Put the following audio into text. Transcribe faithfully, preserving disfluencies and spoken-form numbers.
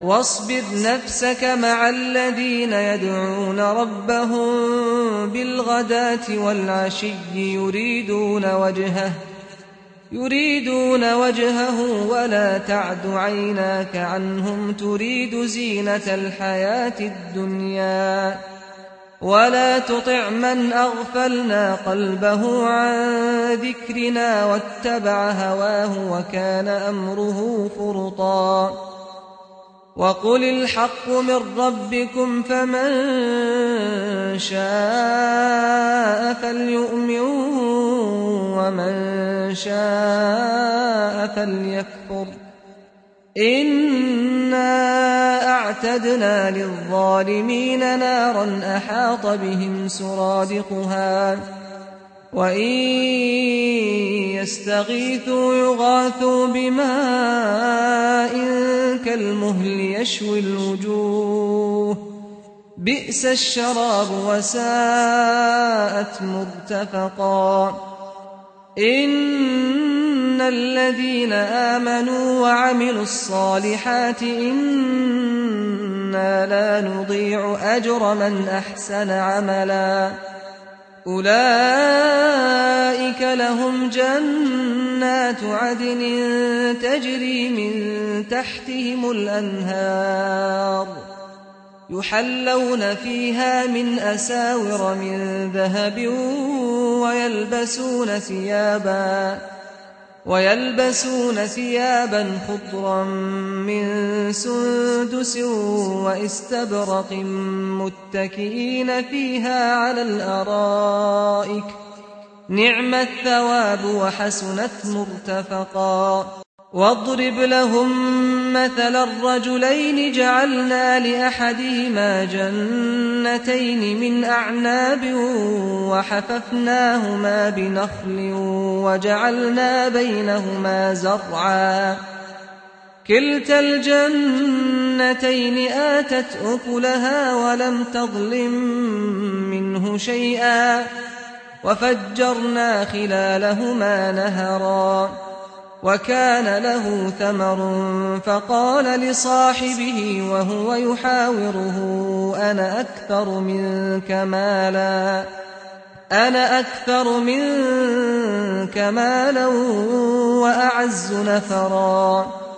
واصبر نفسك مع الذين يدعون ربهم بالغداة والعشي يريدون وجهه يريدون وجهه ولا تعد عيناك عنهم تريد زينة الحياة الدنيا ولا تطع من أغفلنا قلبه عن ذكرنا واتبع هواه وكان أمره فرطا وقل الحق من ربكم فمن شاء فليؤمن ومن شاء فليكفر إنا أعتدنا للظالمين نارا أحاط بهم سرادقها وإن يستغيثوا يغاثوا بماء كالمهل يشوي الوجوه بئس الشراب وساءت مرتفقا إن الذين آمنوا وعملوا الصالحات إنا لا نضيع أجر من أحسن عملا أولئك لهم جنات عدن تجري من تحتهم الأنهار يحلون فيها من أساور من ذهب ويلبسون ثيابا ويلبسون ثيابا خضرا من سندس واستبرق متكئين فيها على الأرائك نعم الثواب وحسنت مرتفقا واضرب لهم مثل الرجلين جعلنا لأحدهما جنتين من أعناب وحففناهما بنخل وجعلنا بينهما زرعا كلتا الجنتين آتت أكلها ولم تظلم منه شيئا وفجرنا خلالهما نهرا وكان له ثمر فقال لصاحبه وهو يحاوره أنا أكثر منك مالا أنا أكثر منك مالا وأعز نفرا